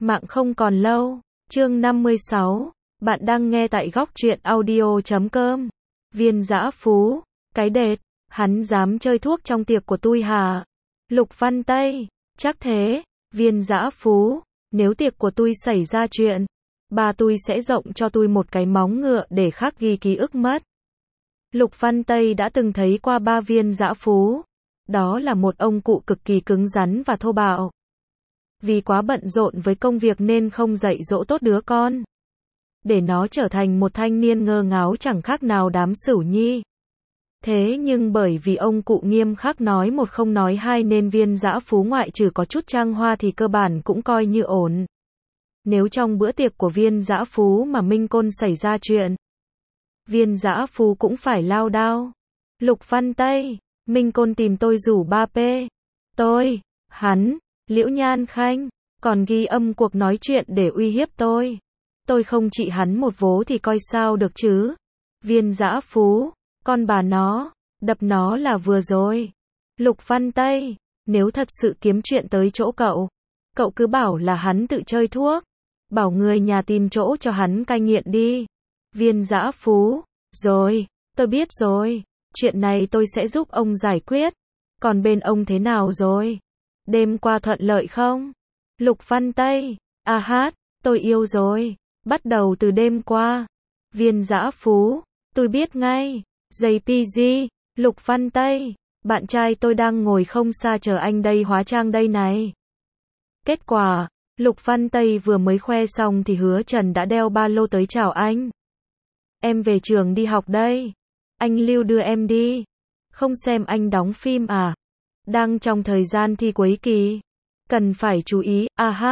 Mạng không còn lâu. Chương 56. Bạn đang nghe tại góc truyện audio.com. Viên dã phú. Cái đệt. Hắn dám chơi thuốc trong tiệc của tui hả? Lục Văn Tây. Chắc thế. Viên dã phú. Nếu tiệc của tui xảy ra chuyện, bà tui sẽ rộng cho tui một cái móng ngựa để khắc ghi ký ức mất. Lục Văn Tây đã từng thấy qua ba viên dã phú. Đó là một ông cụ cực kỳ cứng rắn và thô bạo. Vì quá bận rộn với công việc nên không dạy dỗ tốt đứa con, để nó trở thành một thanh niên ngơ ngáo chẳng khác nào đám sửu nhi. Thế nhưng bởi vì ông cụ nghiêm khắc nói một không nói hai nên viên dã phú ngoại trừ có chút trang hoa thì cơ bản cũng coi như ổn. Nếu trong bữa tiệc của viên dã phú mà Minh Côn xảy ra chuyện, viên dã phú cũng phải lao đao. Lục Văn Tây, Minh Côn tìm tôi rủ 3P. Tôi, hắn, Liễu Nhan Khanh, còn ghi âm cuộc nói chuyện để uy hiếp tôi. Tôi không trị hắn một vố thì coi sao được chứ. Viên dã phú, con bà nó, đập nó là vừa rồi. Lục Văn Tây, nếu thật sự kiếm chuyện tới chỗ cậu, cậu cứ bảo là hắn tự chơi thuốc. Bảo người nhà tìm chỗ cho hắn cai nghiện đi. Viên dã phú, rồi, tôi biết rồi. Chuyện này tôi sẽ giúp ông giải quyết. Còn bên ông thế nào rồi? Đêm qua thuận lợi không? Lục Văn Tây, tôi yêu rồi. Bắt đầu từ đêm qua. Viên dã phú, tôi biết ngay. JPG, Lục Văn Tây, bạn trai tôi đang ngồi không xa chờ anh đây hóa trang đây này. Kết quả, Lục Văn Tây vừa mới khoe xong thì Hứa Trần đã đeo ba lô tới chào anh. Em về trường đi học đây. Anh Lưu đưa em đi. Không xem anh đóng phim à? Đang trong thời gian thi cuối kỳ. Cần phải chú ý,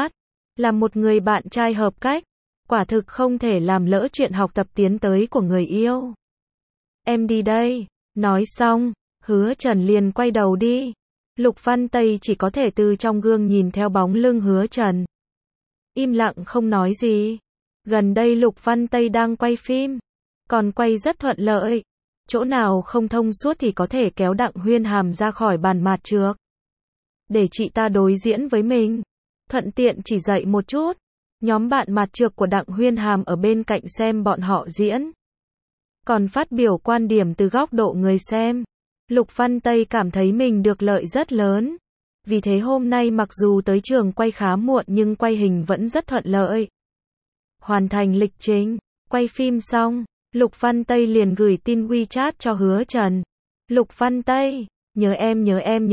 là một người bạn trai hợp cách. Quả thực không thể làm lỡ chuyện học tập tiến tới của người yêu. Em đi đây. Nói xong, Hứa Trần liền quay đầu đi. Lục Văn Tây chỉ có thể từ trong gương nhìn theo bóng lưng Hứa Trần. Im lặng không nói gì. Gần đây Lục Văn Tây đang quay phim. Còn quay rất thuận lợi. Chỗ nào không thông suốt thì có thể kéo Đặng Huyên Hàm ra khỏi bàn mạt trược. Để chị ta đối diễn với mình. Thuận tiện chỉ dạy một chút. Nhóm bạn mạt trược của Đặng Huyên Hàm ở bên cạnh xem bọn họ diễn. Còn phát biểu quan điểm từ góc độ người xem. Lục Văn Tây cảm thấy mình được lợi rất lớn. Vì thế hôm nay mặc dù tới trường quay khá muộn nhưng quay hình vẫn rất thuận lợi. Hoàn thành lịch trình, quay phim xong, Lục Văn Tây liền gửi tin WeChat cho Hứa Trần. Lục Văn Tây, nhớ em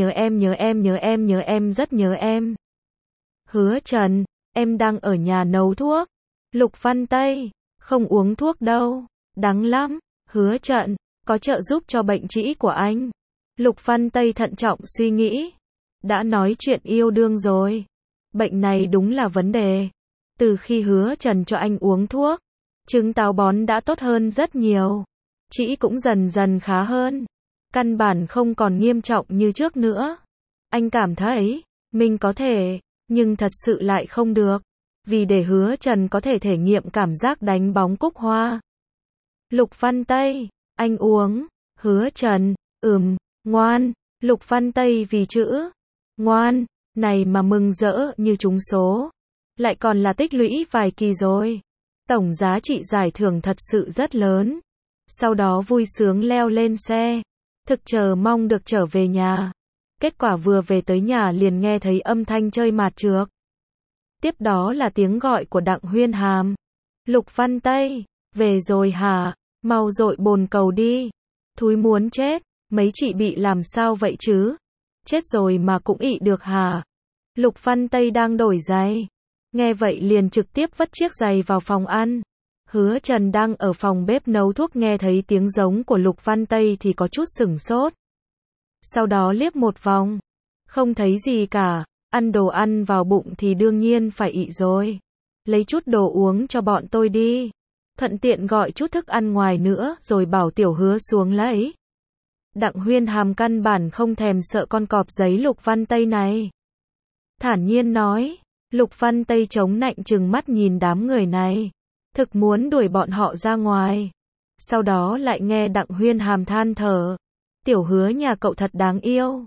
rất nhớ em. Hứa Trần, em đang ở nhà nấu thuốc. Lục Văn Tây, không uống thuốc đâu, đắng lắm. Hứa Trần, có trợ giúp cho bệnh trĩ của anh. Lục Văn Tây thận trọng suy nghĩ. Đã nói chuyện yêu đương rồi. Bệnh này đúng là vấn đề. Từ khi Hứa Trần cho anh uống thuốc, chứng táo bón đã tốt hơn rất nhiều. Trĩ cũng dần dần khá hơn. Căn bản không còn nghiêm trọng như trước nữa. Anh cảm thấy, mình có thể, nhưng thật sự lại không được. Vì để Hứa Trần có thể thể nghiệm cảm giác đánh bóng cúc hoa. Lục Văn Tây, anh uống. Hứa Trần, ngoan. Lục Văn Tây vì chữ ngoan này mà mừng rỡ như trúng số. Lại còn là tích lũy vài kỳ rồi. Tổng giá trị giải thưởng thật sự rất lớn. Sau đó vui sướng leo lên xe. Thực chờ mong được trở về nhà. Kết quả vừa về tới nhà liền nghe thấy âm thanh chơi mạt trược. Tiếp đó là tiếng gọi của Đặng Huyên Hàm. Lục Văn Tây, về rồi hả? Mau dội bồn cầu đi. Thúi muốn chết. Mấy chị bị làm sao vậy chứ? Chết rồi mà cũng ị được hả? Lục Văn Tây đang đổi giày. Nghe vậy liền trực tiếp vất chiếc giày vào phòng ăn. Hứa Trần đang ở phòng bếp nấu thuốc nghe thấy tiếng giống của Lục Văn Tây thì có chút sửng sốt. Sau đó liếc một vòng. Không thấy gì cả. Ăn đồ ăn vào bụng thì đương nhiên phải ị rồi. Lấy chút đồ uống cho bọn tôi đi. Thuận tiện gọi chút thức ăn ngoài nữa rồi bảo Tiểu Hứa xuống lấy. Đặng Huyên Hàm căn bản không thèm sợ con cọp giấy Lục Văn Tây này. Thản nhiên nói. Lục Văn Tây chống nạnh trừng mắt nhìn đám người này. Thực muốn đuổi bọn họ ra ngoài. Sau đó lại nghe Đặng Huyên Hàm than thở. Tiểu Hứa nhà cậu thật đáng yêu.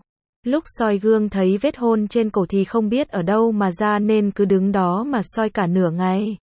Lúc soi gương thấy vết hôn trên cổ thì không biết ở đâu mà ra nên cứ đứng đó mà soi cả nửa ngày.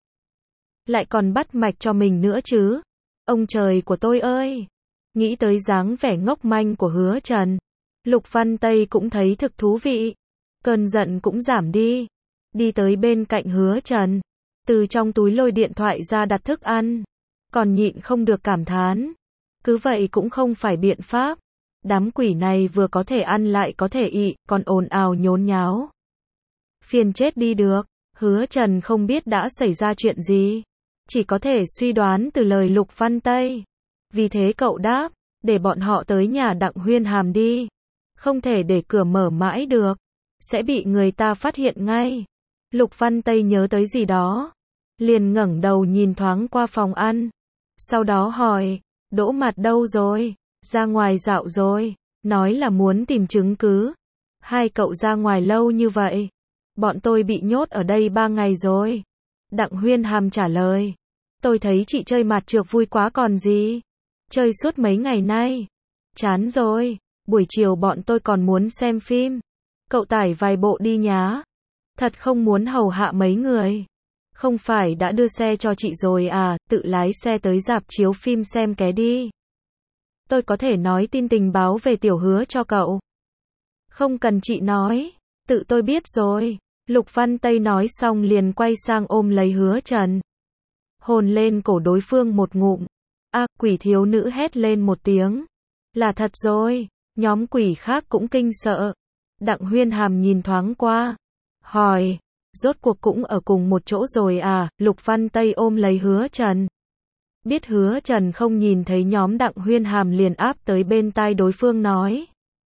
Lại còn bắt mạch cho mình nữa chứ. Ông trời của tôi ơi! Nghĩ tới dáng vẻ ngốc manh của Hứa Trần, Lục Văn Tây cũng thấy thực thú vị. Cơn giận cũng giảm đi. Đi tới bên cạnh Hứa Trần, từ trong túi lôi điện thoại ra đặt thức ăn. Còn nhịn không được cảm thán. Cứ vậy cũng không phải biện pháp. Đám quỷ này vừa có thể ăn lại có thể ị, còn ồn ào nhốn nháo. Phiền chết đi được. Hứa Trần không biết đã xảy ra chuyện gì. Chỉ có thể suy đoán từ lời Lục Văn Tây. Vì thế cậu đáp, để bọn họ tới nhà Đặng Huyên Hàm đi. Không thể để cửa mở mãi được. Sẽ bị người ta phát hiện ngay. Lục Văn Tây nhớ tới gì đó. Liền ngẩng đầu nhìn thoáng qua phòng ăn. Sau đó hỏi, Đỗ Mặt đâu rồi? Ra ngoài dạo rồi. Nói là muốn tìm chứng cứ. Hai cậu ra ngoài lâu như vậy. Bọn tôi bị nhốt ở đây 3 ngày rồi. Đặng Huyên Hàm trả lời. Tôi thấy chị chơi mặt trược vui quá còn gì. Chơi suốt mấy ngày nay. Chán rồi. Buổi chiều bọn tôi còn muốn xem phim. Cậu tải vài bộ đi nhá. Thật không muốn hầu hạ mấy người. Không phải đã đưa xe cho chị rồi à, tự lái xe tới rạp chiếu phim xem ké đi. Tôi có thể nói tin tình báo về Tiểu Hứa cho cậu. Không cần chị nói. Tự tôi biết rồi. Lục Văn Tây nói xong liền quay sang ôm lấy Hứa Trần. Hôn lên cổ đối phương một ngụm. Quỷ thiếu nữ hét lên một tiếng. Là thật rồi. Nhóm quỷ khác cũng kinh sợ. Đặng Huyên Hàm nhìn thoáng qua. Hỏi. Rốt cuộc cũng ở cùng một chỗ rồi à? Lục Văn Tây ôm lấy Hứa Trần. Biết Hứa Trần không nhìn thấy nhóm Đặng Huyên Hàm liền áp tới bên tai đối phương nói.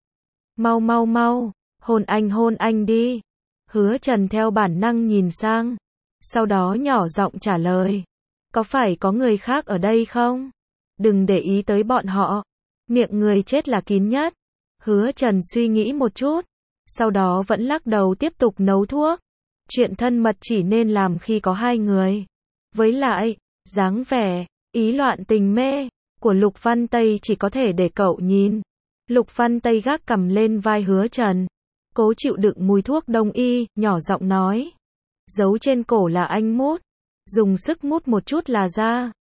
Mau mau mau. Hôn anh đi. Hứa Trần theo bản năng nhìn sang. Sau đó nhỏ giọng trả lời. Có phải có người khác ở đây không? Đừng để ý tới bọn họ. Miệng người chết là kín nhất. Hứa Trần suy nghĩ một chút. Sau đó vẫn lắc đầu tiếp tục nấu thuốc. Chuyện thân mật chỉ nên làm khi có hai người. Với lại, dáng vẻ, ý loạn tình mê của Lục Văn Tây chỉ có thể để cậu nhìn. Lục Văn Tây gác cằm lên vai Hứa Trần. Cố chịu đựng mùi thuốc đông y, nhỏ giọng nói. Giấu trên cổ là anh mút. Dùng sức mút một chút là ra.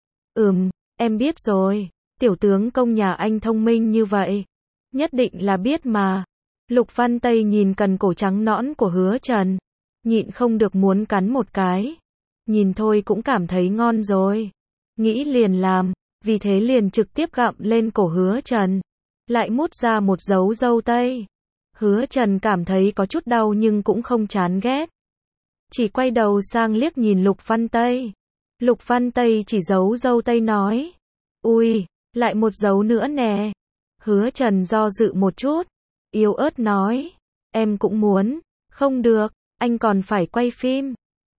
Em biết rồi. Tiểu tướng công nhà anh thông minh như vậy. Nhất định là biết mà. Lục Văn Tây nhìn cần cổ trắng nõn của Hứa Trần. Nhịn không được muốn cắn một cái. Nhìn thôi cũng cảm thấy ngon rồi. Nghĩ liền làm. Vì thế liền trực tiếp gặm lên cổ Hứa Trần. Lại mút ra một dấu dâu tây. Hứa Trần cảm thấy có chút đau nhưng cũng không chán ghét. Chỉ quay đầu sang liếc nhìn Lục Văn Tây. Lục Văn Tây chỉ giấu dâu tây nói. Ui, lại một dấu nữa nè. Hứa Trần do dự một chút. Yếu ớt nói. Em cũng muốn. Không được, anh còn phải quay phim.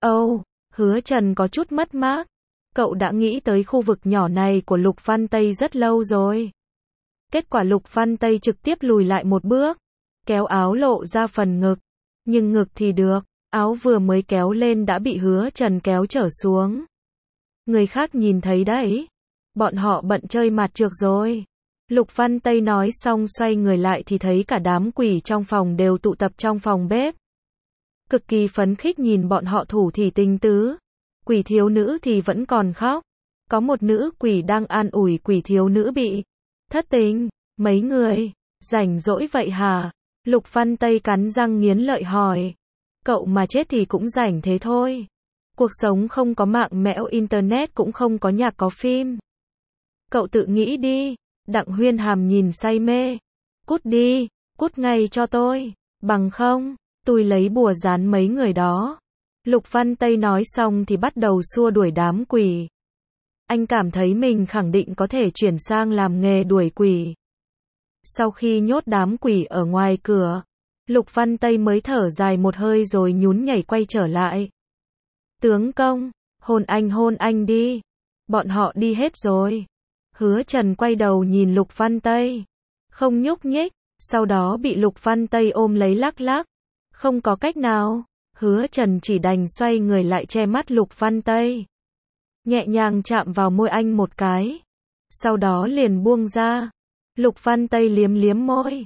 Hứa Trần có chút mất mát. Cậu đã nghĩ tới khu vực nhỏ này của Lục Văn Tây rất lâu rồi. Kết quả Lục Văn Tây trực tiếp lùi lại một bước. Kéo áo lộ ra phần ngực. Nhưng ngực thì được. Áo vừa mới kéo lên đã bị Hứa Trần kéo trở xuống. Người khác nhìn thấy đấy. Bọn họ bận chơi mặt trược rồi. Lục Văn Tây nói xong xoay người lại thì thấy cả đám quỷ trong phòng đều tụ tập trong phòng bếp. Cực kỳ phấn khích nhìn bọn họ thủ thỉ tình tứ. Quỷ thiếu nữ thì vẫn còn khóc. Có một nữ quỷ đang an ủi quỷ thiếu nữ bị thất tình. Mấy người rảnh rỗi vậy hả? Lục Văn Tây cắn răng nghiến lợi hỏi. Cậu mà chết thì cũng rảnh thế thôi. Cuộc sống không có mạng mẽo internet cũng không có nhạc có phim. Cậu tự nghĩ đi. Đặng Huyên Hàm nhìn say mê. Cút đi, cút ngay cho tôi. Bằng không, tôi lấy bùa dán mấy người đó. Lục Văn Tây nói xong thì bắt đầu xua đuổi đám quỷ. Anh cảm thấy mình khẳng định có thể chuyển sang làm nghề đuổi quỷ. Sau khi nhốt đám quỷ ở ngoài cửa, Lục Văn Tây mới thở dài một hơi rồi nhún nhảy quay trở lại. Tướng công, hôn anh đi. Bọn họ đi hết rồi. Hứa Trần quay đầu nhìn Lục Văn Tây. Không nhúc nhích, sau đó bị Lục Văn Tây ôm lấy lắc lắc. Không có cách nào. Hứa Trần chỉ đành xoay người lại che mắt Lục Văn Tây. Nhẹ nhàng chạm vào môi anh một cái. Sau đó liền buông ra. Lục Văn Tây liếm liếm môi.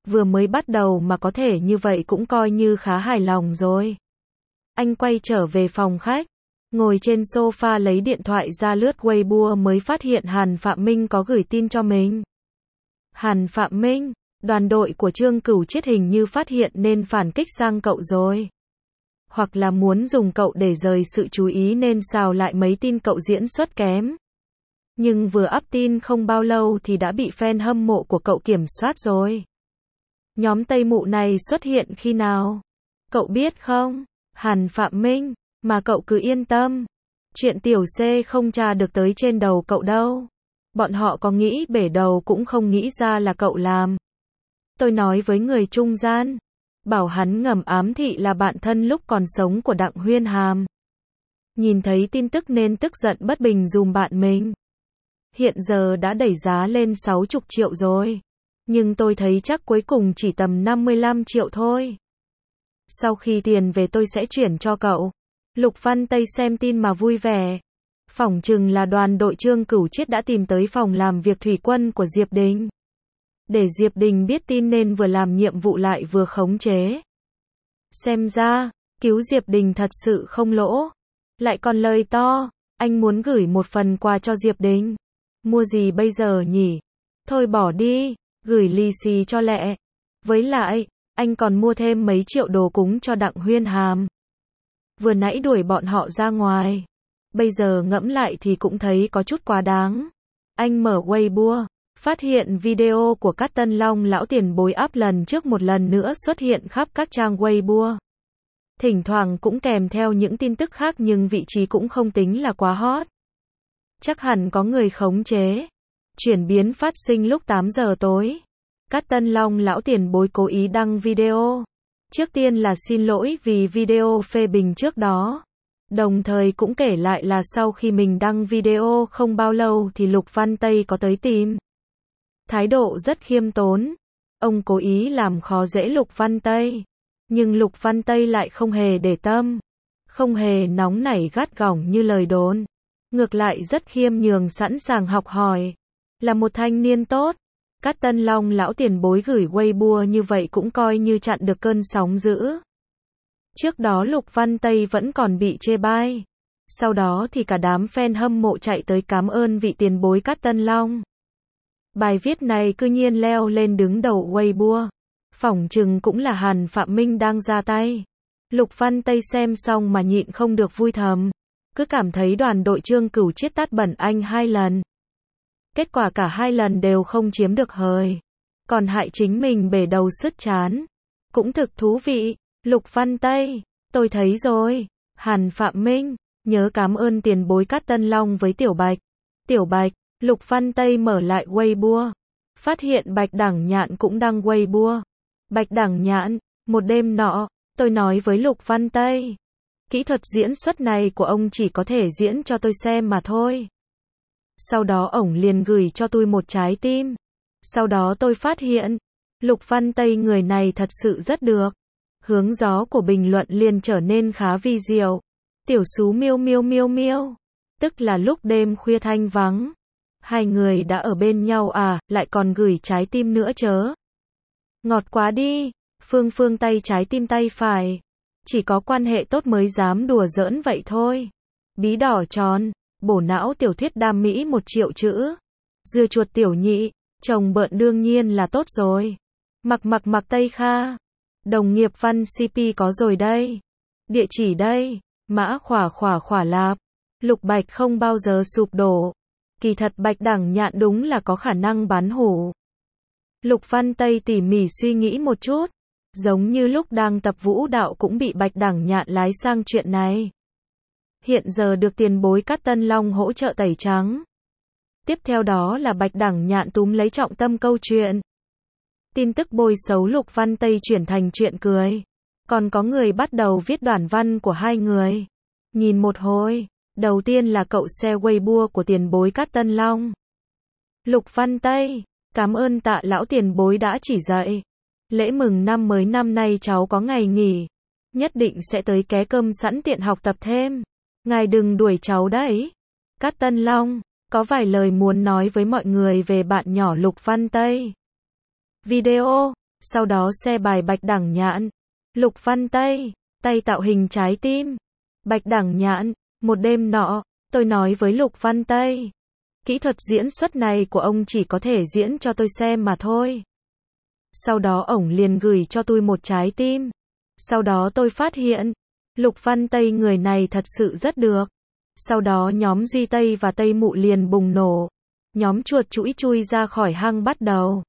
Vừa mới bắt đầu mà có thể như vậy cũng coi như khá hài lòng rồi. Anh quay trở về phòng khách, ngồi trên sofa lấy điện thoại ra lướt Weibo mới phát hiện Hàn Phạm Minh có gửi tin cho mình. Hàn Phạm Minh, đoàn đội của Trương Cửu Chiết hình như phát hiện nên phản kích sang cậu rồi. Hoặc là muốn dùng cậu để rời sự chú ý nên xào lại mấy tin cậu diễn xuất kém. Nhưng vừa up tin không bao lâu thì đã bị fan hâm mộ của cậu kiểm soát rồi. Nhóm Tây Mụ này xuất hiện khi nào? Cậu biết không? Hàn Phạm Minh, mà cậu cứ yên tâm. Chuyện tiểu C không tra được tới trên đầu cậu đâu. Bọn họ có nghĩ bể đầu cũng không nghĩ ra là cậu làm. Tôi nói với người trung gian, bảo hắn ngầm ám thị là bạn thân lúc còn sống của Đặng Huyên Hàm. Nhìn thấy tin tức nên tức giận bất bình dùm bạn mình. Hiện giờ đã đẩy giá lên 60 triệu rồi. Nhưng tôi thấy chắc cuối cùng chỉ tầm 55 triệu thôi. Sau khi tiền về tôi sẽ chuyển cho cậu. Lục Văn Tây xem tin mà vui vẻ. Phỏng chừng là đoàn đội Trương Cửu Chiết đã tìm tới phòng làm việc thủy quân của Diệp Đình. Để Diệp Đình biết tin nên vừa làm nhiệm vụ lại vừa khống chế. Xem ra, cứu Diệp Đình thật sự không lỗ. Lại còn lời to, anh muốn gửi một phần quà cho Diệp Đình. Mua gì bây giờ nhỉ? Thôi bỏ đi, gửi lì xì cho lẹ. Với lại, anh còn mua thêm mấy triệu đồ cúng cho Đặng Huyên Hàm. Vừa nãy đuổi bọn họ ra ngoài. Bây giờ ngẫm lại thì cũng thấy có chút quá đáng. Anh mở Weibo, phát hiện video của Cát Tân Long lão tiền bối up lần trước một lần nữa xuất hiện khắp các trang Weibo. Thỉnh thoảng cũng kèm theo những tin tức khác nhưng vị trí cũng không tính là quá hot. Chắc hẳn có người khống chế. Chuyển biến phát sinh lúc 8 giờ tối. Cát Tân Long lão tiền bối cố ý đăng video. Trước tiên là xin lỗi vì video phê bình trước đó. Đồng thời cũng kể lại là sau khi mình đăng video không bao lâu thì Lục Văn Tây có tới tìm. Thái độ rất khiêm tốn. Ông cố ý làm khó dễ Lục Văn Tây. Nhưng Lục Văn Tây lại không hề để tâm. Không hề nóng nảy gắt gỏng như lời đồn. Ngược lại rất khiêm nhường sẵn sàng học hỏi. Là một thanh niên tốt. Cát Tân Long lão tiền bối gửi Weibo như vậy cũng coi như chặn được cơn sóng dữ. Trước đó Lục Văn Tây vẫn còn bị chê bai. Sau đó thì cả đám fan hâm mộ chạy tới cảm ơn vị tiền bối Cát Tân Long. Bài viết này cư nhiên leo lên đứng đầu Weibo. Phỏng chừng cũng là Hàn Phạm Minh đang ra tay. Lục Văn Tây xem xong mà nhịn không được vui thầm. Cứ cảm thấy đoàn đội Trương Cửu Chiết tát bẩn anh 2 lần. Kết quả cả 2 lần đều không chiếm được hời. Còn hại chính mình bể đầu sứt chán. Cũng thực thú vị. Lục Văn Tây, tôi thấy rồi. Hàn Phạm Minh, nhớ cảm ơn tiền bối Cát Tân Long với Tiểu Bạch. Tiểu Bạch, Lục Văn Tây mở lại Weibo. Phát hiện Bạch Đẳng Nhạn cũng đăng Weibo. Bạch Đẳng Nhạn, một đêm nọ, tôi nói với Lục Văn Tây. Kỹ thuật diễn xuất này của ông chỉ có thể diễn cho tôi xem mà thôi. Sau đó ổng liền gửi cho tôi một trái tim. Sau đó tôi phát hiện, Lục Văn Tây người này thật sự rất được. Hướng gió của bình luận liền trở nên khá vi diệu. Tiểu sú miêu miêu miêu miêu. Tức là lúc đêm khuya thanh vắng. Hai người đã ở bên nhau à, lại còn gửi trái tim nữa chớ. Ngọt quá đi. Phương Phương tay trái tim tay phải. Chỉ có quan hệ tốt mới dám đùa giỡn vậy thôi. Bí đỏ tròn. Bổ não tiểu thuyết đam mỹ 1 triệu chữ. Dưa chuột tiểu nhị. Chồng bợn đương nhiên là tốt rồi. Mặc Tây Kha. Đồng nghiệp văn CP có rồi đây. Địa chỉ đây. Mã khỏa lạp. Lục Bạch không bao giờ sụp đổ. Kỳ thật Bạch Đẳng Nhạn đúng là có khả năng bán hủ. Lục Văn Tây tỉ mỉ suy nghĩ một chút. Giống như lúc đang tập vũ đạo cũng bị Bạch Đẳng Nhạn lái sang chuyện này. Hiện giờ được tiền bối Cát Tân Long hỗ trợ tẩy trắng. Tiếp theo đó là Bạch Đẳng Nhạn túm lấy trọng tâm câu chuyện. Tin tức bôi xấu Lục Văn Tây chuyển thành chuyện cười. Còn có người bắt đầu viết đoạn văn của hai người. Nhìn một hồi, đầu tiên là cậu share Weibo của tiền bối Cát Tân Long. Lục Văn Tây, cảm ơn tạ lão tiền bối đã chỉ dạy. Lễ mừng năm mới năm nay cháu có ngày nghỉ. Nhất định sẽ tới ké cơm sẵn tiện học tập thêm. Ngài đừng đuổi cháu đấy. Cát Tân Long, có vài lời muốn nói với mọi người về bạn nhỏ Lục Văn Tây. Video, Sau đó xe bài Bạch Đẳng Nhạn. Lục Văn Tây, tay tạo hình trái tim. Bạch Đẳng Nhạn, một đêm nọ, tôi nói với Lục Văn Tây. Kỹ thuật diễn xuất này của ông chỉ có thể diễn cho tôi xem mà thôi. Sau đó ổng liền gửi cho tôi một trái tim. Sau đó tôi phát hiện, Lục Văn Tây người này thật sự rất được. Sau đó nhóm Duy Tây và Tây Mụ liền bùng nổ. Nhóm chuột chũi chui ra khỏi hang bắt đầu.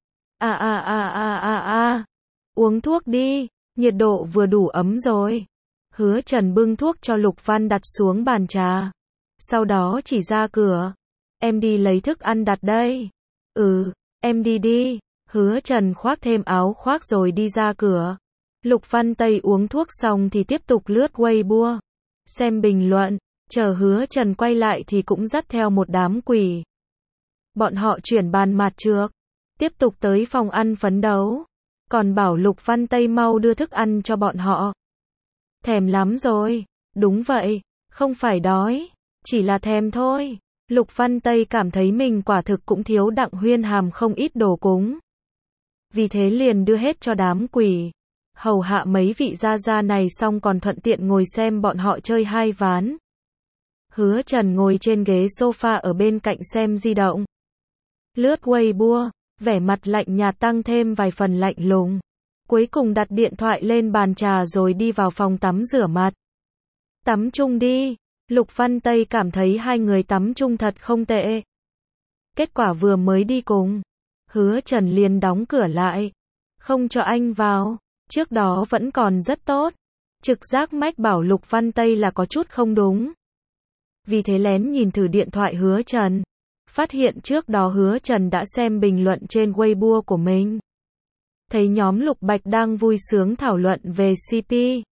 Uống thuốc đi, nhiệt độ vừa đủ ấm rồi. Hứa Trần bưng thuốc cho Lục Văn đặt xuống bàn trà. Sau đó chỉ ra cửa. Em đi lấy thức ăn đặt đây. Ừ, em đi đi. Hứa Trần khoác thêm áo khoác rồi đi ra cửa. Lục Văn Tây uống thuốc xong thì tiếp tục lướt Weibo. Xem bình luận, chờ Hứa Trần quay lại thì cũng dắt theo một đám quỷ. Bọn họ chuyển bàn mặt trước. Tiếp tục tới phòng ăn phấn đấu. Còn bảo Lục Văn Tây mau đưa thức ăn cho bọn họ. Thèm lắm rồi. Đúng vậy, không phải đói. Chỉ là thèm thôi. Lục Văn Tây cảm thấy mình quả thực cũng thiếu Đặng Huyên Hàm không ít đồ cúng. Vì thế liền đưa hết cho đám quỷ. Hầu hạ mấy vị gia gia này xong còn thuận tiện ngồi xem bọn họ chơi hai ván. Hứa Trần ngồi trên ghế sofa ở bên cạnh xem di động. Lướt Weibo, vẻ mặt lạnh nhạt tăng thêm vài phần lạnh lùng. Cuối cùng đặt điện thoại lên bàn trà rồi đi vào phòng tắm rửa mặt. Tắm chung đi. Lục Văn Tây cảm thấy hai người tắm chung thật không tệ. Kết quả vừa mới đi cùng, Hứa Trần liền đóng cửa lại. Không cho anh vào. Trước đó vẫn còn rất tốt. Trực giác mách bảo Lục Văn Tây là có chút không đúng. Vì thế lén nhìn thử điện thoại Hứa Trần. Phát hiện trước đó Hứa Trần đã xem bình luận trên Weibo của mình. Thấy nhóm Lục Bạch đang vui sướng thảo luận về CP.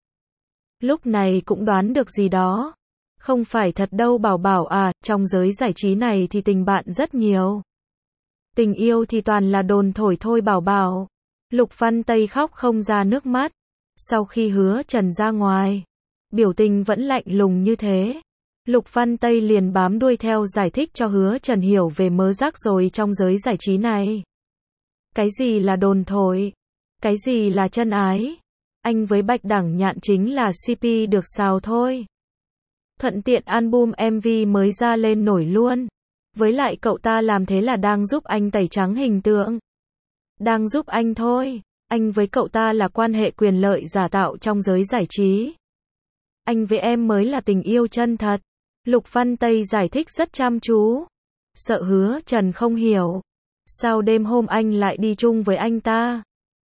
Lúc này cũng đoán được gì đó. Không phải thật đâu Bảo Bảo à, trong giới giải trí này thì tình bạn rất nhiều. Tình yêu thì toàn là đồn thổi thôi Bảo Bảo. Lục Văn Tây khóc không ra nước mắt. Sau khi Hứa Trần ra ngoài, biểu tình vẫn lạnh lùng như thế. Lục Văn Tây liền bám đuôi theo giải thích cho Hứa Trần hiểu về mớ rắc rối trong giới giải trí này. Cái gì là đồn thổi? Cái gì là chân ái? Anh với Bạch Đẳng Nhạn chính là CP được sao thôi. Thuận tiện album MV mới ra lên nổi luôn. Với lại cậu ta làm thế là đang giúp anh tẩy trắng hình tượng. Đang giúp anh thôi. Anh với cậu ta là quan hệ quyền lợi giả tạo trong giới giải trí. Anh với em mới là tình yêu chân thật. Lục Văn Tây giải thích rất chăm chú. Sợ Hứa Trần không hiểu. Sao đêm hôm anh lại đi chung với anh ta?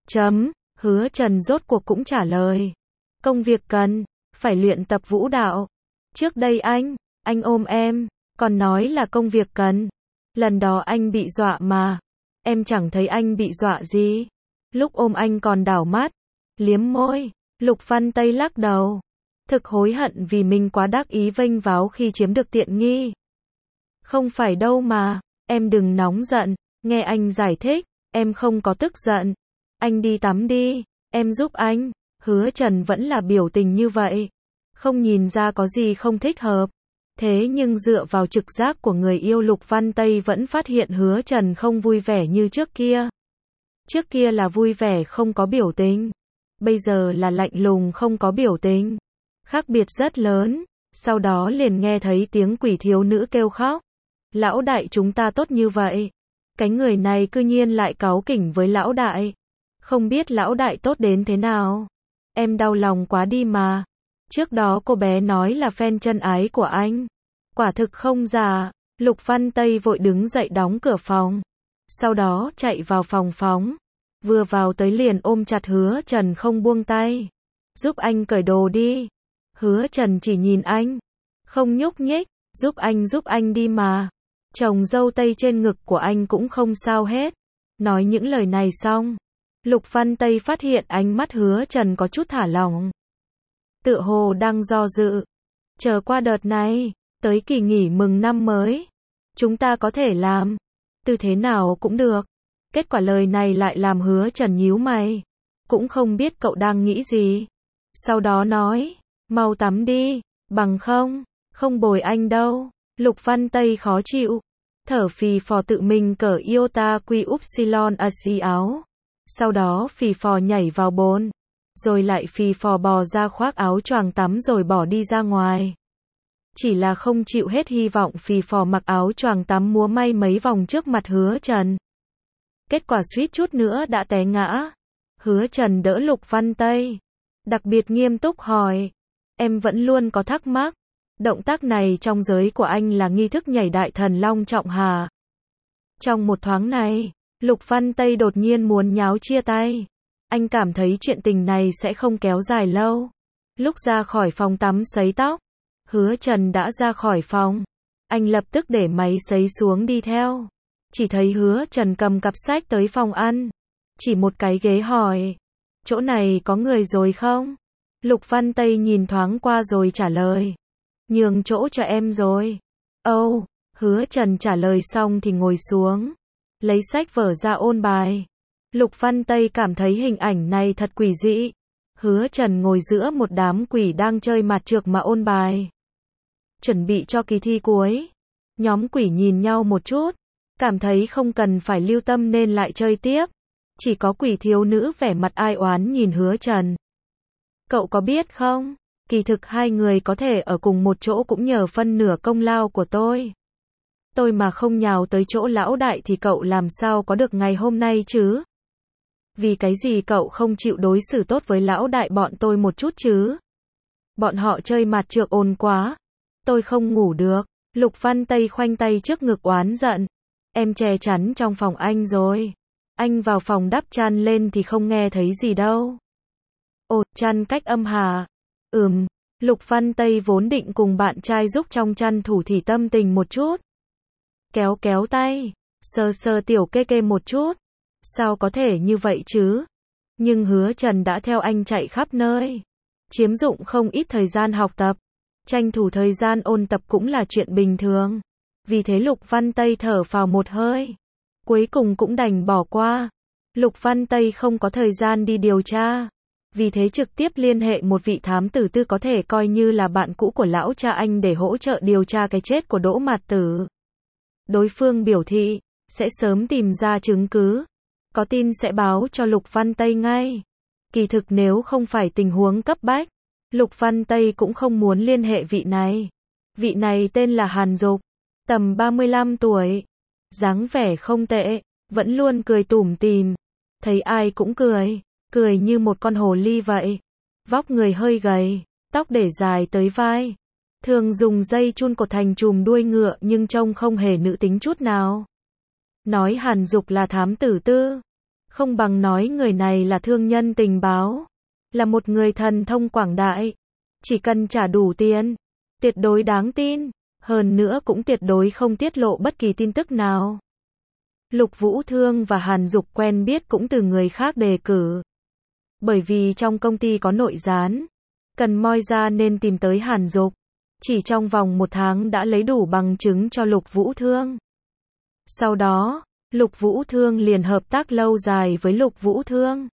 Hứa Trần rốt cuộc cũng trả lời. Công việc cần, phải luyện tập vũ đạo. Trước đây anh ôm em, còn nói là công việc cần. Lần đó anh bị dọa mà. Em chẳng thấy anh bị dọa gì. Lúc ôm anh còn đảo mắt, liếm môi. Lục Văn Tây lắc đầu. Thực hối hận vì mình quá đắc ý vênh váo khi chiếm được tiện nghi. Không phải đâu mà, em đừng nóng giận. Nghe anh giải thích, em không có tức giận. Anh đi tắm đi, em giúp anh. Hứa Trần vẫn là biểu tình như vậy. Không nhìn ra có gì không thích hợp. Thế nhưng dựa vào trực giác của người yêu Lục Văn Tây vẫn phát hiện Hứa Trần không vui vẻ như trước kia. Trước kia là vui vẻ không có biểu tình. Bây giờ là lạnh lùng không có biểu tình. Khác biệt rất lớn. Sau đó liền nghe thấy tiếng quỷ thiếu nữ kêu khóc. Lão đại chúng ta tốt như vậy. Cái người này cư nhiên lại cáu kỉnh với lão đại. Không biết lão đại tốt đến thế nào. Em đau lòng quá đi mà. Trước đó cô bé nói là fan chân ái của anh. Quả thực không giả. Lục Văn Tây vội đứng dậy đóng cửa phòng. Sau đó chạy vào phòng phóng. Vừa vào tới liền ôm chặt Hứa Trần không buông tay. Giúp anh cởi đồ đi. Hứa Trần chỉ nhìn anh. Không nhúc nhích. Giúp anh đi mà. Chồng dâu tây trên ngực của anh cũng không sao hết. Nói những lời này xong. Lục Văn Tây phát hiện ánh mắt Hứa Trần có chút thả lỏng. Tựa hồ đang do dự. Chờ qua đợt này, tới kỳ nghỉ mừng năm mới. Chúng ta có thể làm. Từ thế nào cũng được. Kết quả lời này lại làm Hứa Trần nhíu mày. Cũng không biết cậu đang nghĩ gì. Sau đó nói, mau tắm đi, bằng không bồi anh đâu. Lục Văn Tây khó chịu. Thở phì phò tự mình cởi iota quy upsilon axi áo. Sau đó phì phò nhảy vào bồn, rồi lại phì phò bò ra khoác áo choàng tắm rồi bỏ đi ra ngoài. Chỉ là không chịu hết hy vọng phì phò mặc áo choàng tắm múa may mấy vòng trước mặt Hứa Trần. Kết quả suýt chút nữa đã té ngã. Hứa Trần đỡ Lục Văn Tây, đặc biệt nghiêm túc hỏi, em vẫn luôn có thắc mắc, động tác này trong giới của anh là nghi thức nhảy đại thần long trọng hả? Trong một thoáng này, Lục Văn Tây đột nhiên muốn nháo chia tay. Anh cảm thấy chuyện tình này sẽ không kéo dài lâu. Lúc ra khỏi phòng tắm sấy tóc, Hứa Trần đã ra khỏi phòng. Anh lập tức để máy sấy xuống đi theo. Chỉ thấy Hứa Trần cầm cặp sách tới phòng ăn. Chỉ một cái ghế hỏi, chỗ này có người rồi không? Lục Văn Tây nhìn thoáng qua rồi trả lời, nhường chỗ cho em rồi. Âu, Hứa Trần trả lời xong thì ngồi xuống, lấy sách vở ra ôn bài. Lục Văn Tây cảm thấy hình ảnh này thật quỷ dị. Hứa Trần ngồi giữa một đám quỷ đang chơi mặt trược mà ôn bài, chuẩn bị cho kỳ thi cuối. Nhóm quỷ nhìn nhau một chút, cảm thấy không cần phải lưu tâm nên lại chơi tiếp. Chỉ có quỷ thiếu nữ vẻ mặt ai oán nhìn Hứa Trần. Cậu có biết không, kỳ thực hai người có thể ở cùng một chỗ cũng nhờ phân nửa công lao của tôi. Tôi mà không nhào tới chỗ lão đại thì cậu làm sao có được ngày hôm nay chứ? Vì cái gì cậu không chịu đối xử tốt với lão đại bọn tôi một chút chứ? Bọn họ chơi mặt trược ồn quá, tôi không ngủ được. Lục Văn Tây khoanh tay trước ngực oán giận. Em che chắn trong phòng anh rồi. Anh vào phòng đắp chăn lên thì không nghe thấy gì đâu. Ồ, chăn cách âm hả? Lục Văn Tây vốn định cùng bạn trai giúp trong chăn thủ thỉ tâm tình một chút. Kéo kéo tay, sờ sờ tiểu kê kê một chút. Sao có thể như vậy chứ? Nhưng Hứa Trần đã theo anh chạy khắp nơi, chiếm dụng không ít thời gian học tập. Tranh thủ thời gian ôn tập cũng là chuyện bình thường. Vì thế Lục Văn Tây thở phào một hơi. Cuối cùng cũng đành bỏ qua. Lục Văn Tây không có thời gian đi điều tra. Vì thế trực tiếp liên hệ một vị thám tử tư có thể coi như là bạn cũ của lão cha anh để hỗ trợ điều tra cái chết của Đỗ Mạt Tử. Đối phương biểu thị sẽ sớm tìm ra chứng cứ, có tin sẽ báo cho Lục Văn Tây ngay. Kỳ thực nếu không phải tình huống cấp bách, Lục Văn Tây cũng không muốn liên hệ vị này. Vị này tên là Hàn Dục, tầm 35 tuổi, dáng vẻ không tệ, vẫn luôn cười tủm tỉm, thấy ai cũng cười, cười như một con hồ ly vậy. Vóc người hơi gầy, tóc để dài tới vai, thường dùng dây chun cột thành chùm đuôi ngựa nhưng trông không hề nữ tính chút nào. Nói Hàn Dục là thám tử tư, không bằng nói người này là thương nhân tình báo, là một người thần thông quảng đại. Chỉ cần trả đủ tiền, tuyệt đối đáng tin, hơn nữa cũng tuyệt đối không tiết lộ bất kỳ tin tức nào. Lục Vũ Thương và Hàn Dục quen biết cũng từ người khác đề cử. Bởi vì trong công ty có nội gián, cần moi ra nên tìm tới Hàn Dục. Chỉ trong vòng 1 tháng đã lấy đủ bằng chứng cho Lục Vũ Thương. Sau đó, Lục Vũ Thương liền hợp tác lâu dài với Lục Vũ Thương.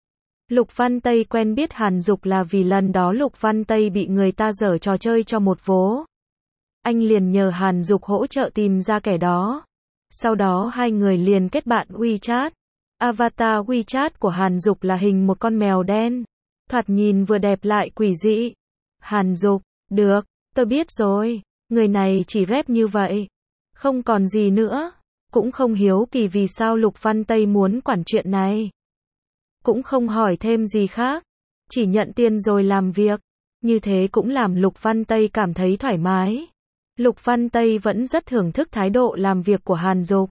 Lục Văn Tây quen biết Hàn Dục là vì lần đó Lục Văn Tây bị người ta giở trò chơi cho một vố. Anh liền nhờ Hàn Dục hỗ trợ tìm ra kẻ đó. Sau đó hai người liền kết bạn WeChat. Avatar WeChat của Hàn Dục là hình một con mèo đen, thoạt nhìn vừa đẹp lại quỷ dị. Hàn Dục, được, tôi biết rồi, người này chỉ rep như vậy, không còn gì nữa. Cũng không hiếu kỳ vì sao Lục Văn Tây muốn quản chuyện này. Cũng không hỏi thêm gì khác, chỉ nhận tiền rồi làm việc. Như thế cũng làm Lục Văn Tây cảm thấy thoải mái. Lục Văn Tây vẫn rất thưởng thức thái độ làm việc của Hàn Dục.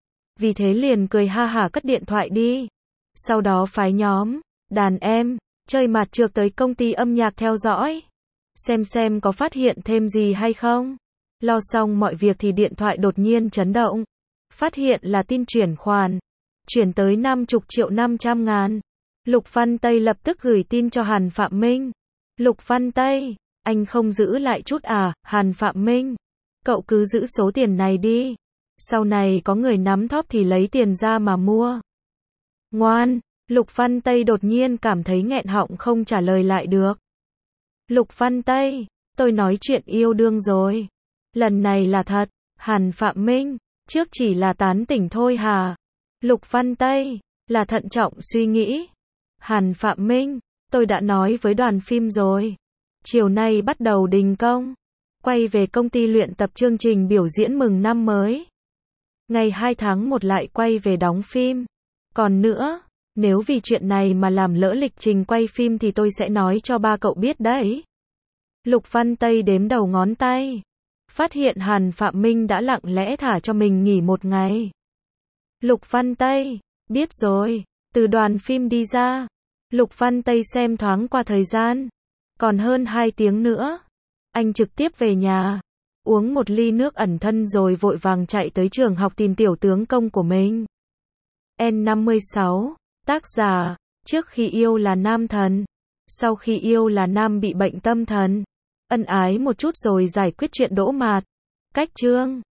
Vì thế liền cười ha hả cất điện thoại đi. Sau đó phái nhóm đàn em chơi mặt trược tới công ty âm nhạc theo dõi, xem có phát hiện thêm gì hay không. Lo xong mọi việc thì điện thoại đột nhiên chấn động. Phát hiện là tin chuyển khoản, chuyển tới 50.500.000. Lục Văn Tây lập tức gửi tin cho Hàn Phạm Minh. Lục Văn Tây, anh không giữ lại chút à? Hàn Phạm Minh, cậu cứ giữ số tiền này đi. Sau này có người nắm thóp thì lấy tiền ra mà mua. Ngoan, Lục Văn Tây đột nhiên cảm thấy nghẹn họng không trả lời lại được. Lục Văn Tây, tôi nói chuyện yêu đương rồi. Lần này là thật. Hàn Phạm Minh, trước chỉ là tán tỉnh thôi hả? Lục Văn Tây, là thận trọng suy nghĩ. Hàn Phạm Minh, tôi đã nói với đoàn phim rồi. Chiều nay bắt đầu đình công. Quay về công ty luyện tập chương trình biểu diễn mừng năm mới. Ngày 2 tháng 1 lại quay về đóng phim. Còn nữa, nếu vì chuyện này mà làm lỡ lịch trình quay phim thì tôi sẽ nói cho ba cậu biết đấy. Lục Văn Tây đếm đầu ngón tay. Phát hiện Hàn Phạm Minh đã lặng lẽ thả cho mình nghỉ một ngày. Lục Văn Tây, biết rồi, từ đoàn phim đi ra. Lục Văn Tây xem thoáng qua thời gian. Còn hơn 2 tiếng nữa. Anh trực tiếp về nhà. Uống một ly nước ẩn thân rồi vội vàng chạy tới trường học tìm tiểu tướng công của mình. N56, tác giả, trước khi yêu là nam thần. Sau khi yêu là nam bị bệnh tâm thần. Ân ái một chút rồi giải quyết chuyện đỗ mạt. Cách chương